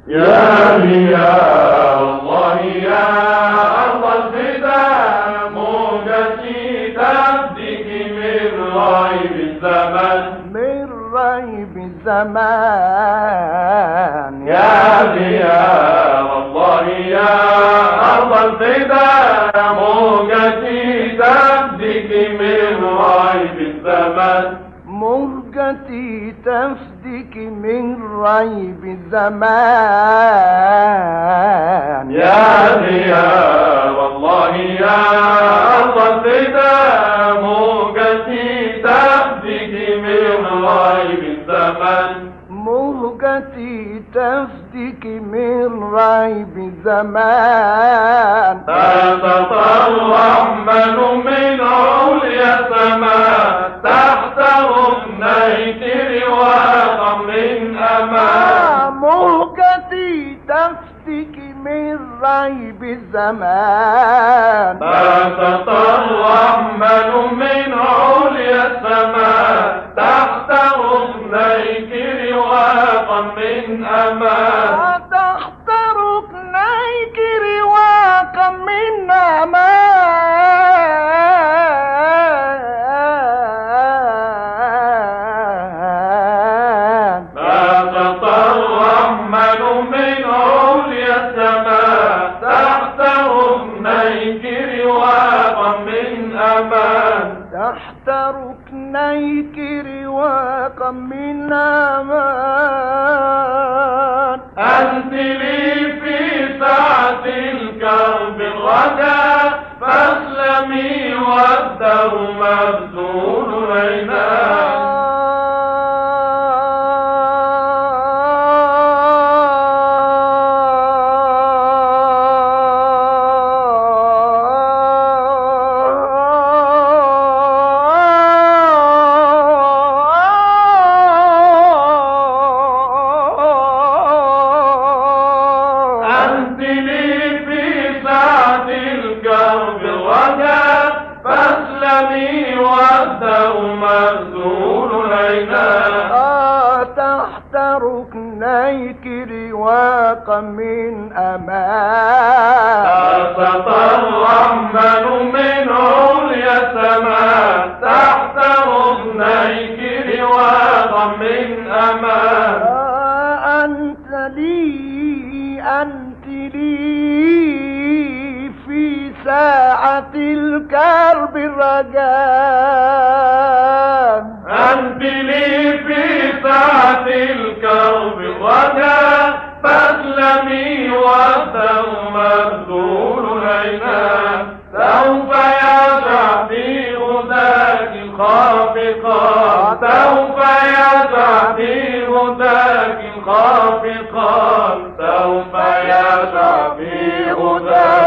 يا رياء الله يا أرض الفداء موجتي تفدك من ريب الزمن من ريب الزمان. يا رياء الله يا أرض الفداء موجتي تفدك من ريب الزمن مهجتي تفدك من ريب الزمان. يا رياء والله يا أرض الفداء موجتي تفدك من ريب الزمن مهجتي تفدك من ريب الزمان. بسط الرحمن من عليا السماء تحت ركنيك رواقا من أمان. مهجتي تفدك من ريب الزمان. بسط الرحمن من عليا السماء تحت ركنيك رواقا من أمان. تحت ركنيك رواقا من أمان. بسط الرحمن من عليا السماء تحت ركنيك رواقا من أمان. تحت ركنيك رواقا من أمان. أنت لي في ساعة الكرب الرجاء فاسلمي والدهر مبذول عيناه. فاسلمي والدهر مبذول عيناه. تحت ركنيك رواقا من أمان. بسط الرحمن من عليا السماء تحت ركنيك رواقا من أمان. أنت لي في ساعة الكرب الرجاء. أنت لي في ساعة الكرب الرجاء فاسلمي والدهر مبذول عيناه. سوف يسع في غداك الخافقات سوف يسع في غداك الخافقات سوف يسع في غداك